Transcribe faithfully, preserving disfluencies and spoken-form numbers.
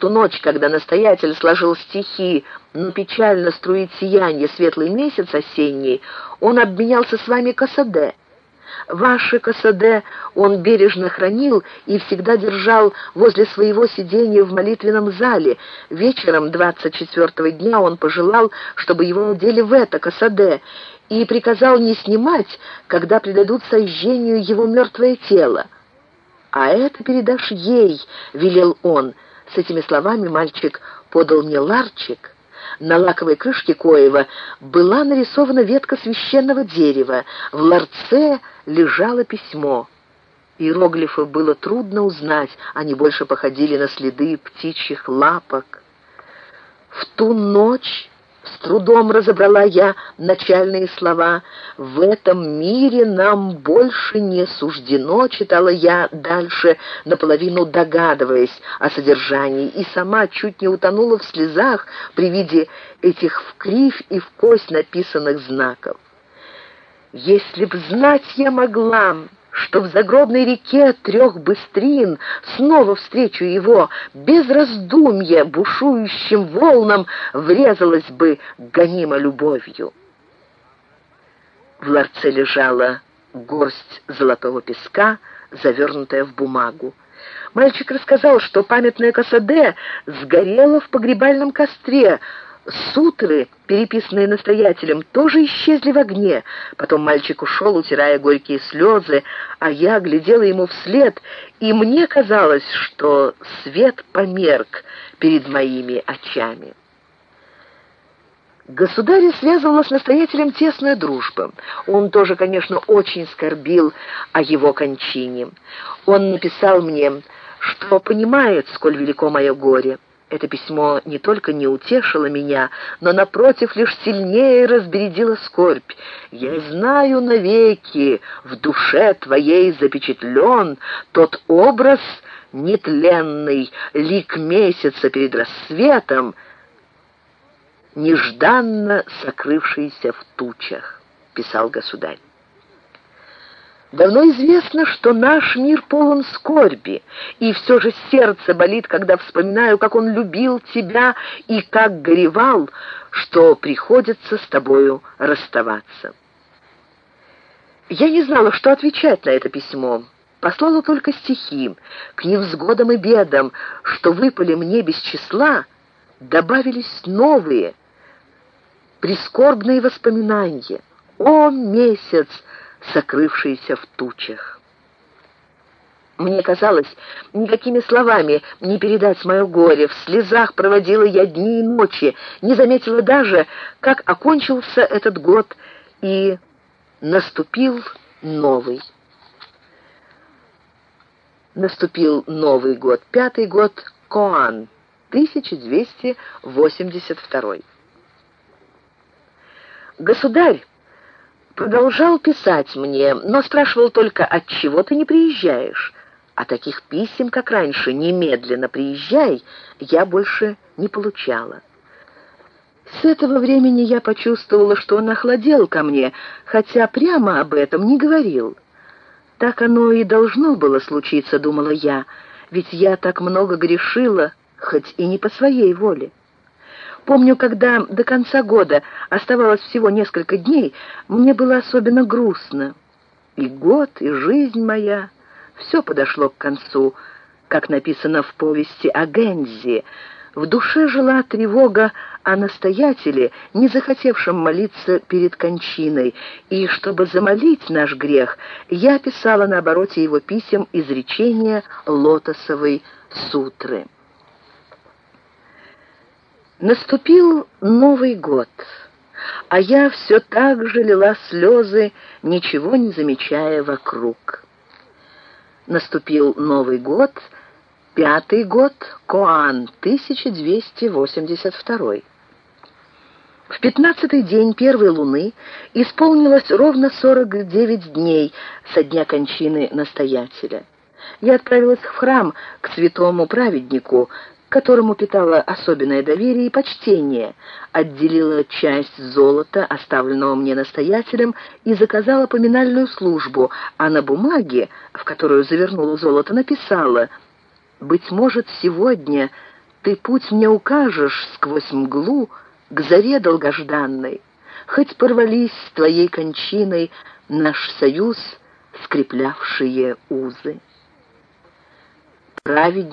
ту ночь, когда настоятель сложил стихи «Но печально струит сиянье светлый месяц осенний», он обменялся с вами косаде. Ваши косаде он бережно хранил и всегда держал возле своего сиденья в молитвенном зале. Вечером двадцать четвёртого дня он пожелал, чтобы его одели в это косаде, и приказал не снимать, когда предадут сожжению его мертвое тело. «А это передашь ей», — велел он. С этими словами мальчик подал мне ларчик. На лаковой крышке коева была нарисована ветка священного дерева. В ларце лежало письмо. Иероглифы было трудно узнать, они больше походили на следы птичьих лапок. В ту ночь с трудом разобрала я начальные слова. «В этом мире нам больше не суждено», — читала я дальше, наполовину догадываясь о содержании, и сама чуть не утонула в слезах при виде этих в кривь и в кость написанных знаков. «Если б знать я могла, что в загробной реке трех быстрин снова встречу его, без раздумья бушующим волнам врезалась бы гонима любовью». В ларце лежала горсть золотого песка, завернутая в бумагу. Мальчик рассказал, что памятное косаде сгорело в погребальном костре. Сутры, переписанные настоятелем, тоже исчезли в огне. Потом мальчик ушел, утирая горькие слезы, а я глядела ему вслед, и мне казалось, что свет померк перед моими очами. Государя связывала с настоятелем тесная дружба. Он тоже, конечно, очень скорбил о его кончине. Он написал мне, что понимает, сколь велико мое горе. Это письмо не только не утешило меня, но, напротив, лишь сильнее разбередило скорбь. «Я знаю навеки, в душе твоей запечатлен тот образ нетленный, лик месяца перед рассветом, нежданно сокрывшийся в тучах», — писал государь. Давно известно, что наш мир полон скорби, и все же сердце болит, когда вспоминаю, как он любил тебя и как горевал, что приходится с тобою расставаться. Я не знала, что отвечать на это письмо. Послала только стихи. К невзгодам и бедам, что выпали мне без числа, добавились новые, прискорбные воспоминания. О, месяц, сокрывшийся в тучах! Мне казалось, никакими словами не передать мое горе. В слезах проводила я дни и ночи, не заметила даже, как окончился этот год, и наступил новый. Наступил Новый год, пятый год Коан, тысяча двести восемьдесят второй. Государь продолжал писать мне, но спрашивал только, отчего ты не приезжаешь. А таких писем, как раньше, немедленно приезжай, я больше не получала. С этого времени я почувствовала, что он охладел ко мне, хотя прямо об этом не говорил. Так оно и должно было случиться, думала я, ведь я так много грешила, хоть и не по своей воле. Помню, когда до конца года оставалось всего несколько дней, мне было особенно грустно. И год, и жизнь моя, все подошло к концу, как написано в повести о Гензи. В душе жила тревога о настоятеле, не захотевшем молиться перед кончиной, и чтобы замолить наш грех, я писала на обороте его писем изречения лотосовой сутры. Наступил Новый год, а я все так же лила слезы, ничего не замечая вокруг. Наступил Новый год, пятый год Коан, тысяча двести восемьдесят второй. В пятнадцатый день первой луны исполнилось ровно сорок девять дней со дня кончины настоятеля. Я отправилась в храм к святому праведнику, которому питала особенное доверие и почтение, отделила часть золота, оставленного мне настоятелем, и заказала поминальную службу, а на бумаге, в которую завернула золото, написала: «Быть может, сегодня Ты путь мне укажешь сквозь мглу к заре долгожданной, хоть порвались с твоей кончиной наш союз скреплявшие узы. Праведник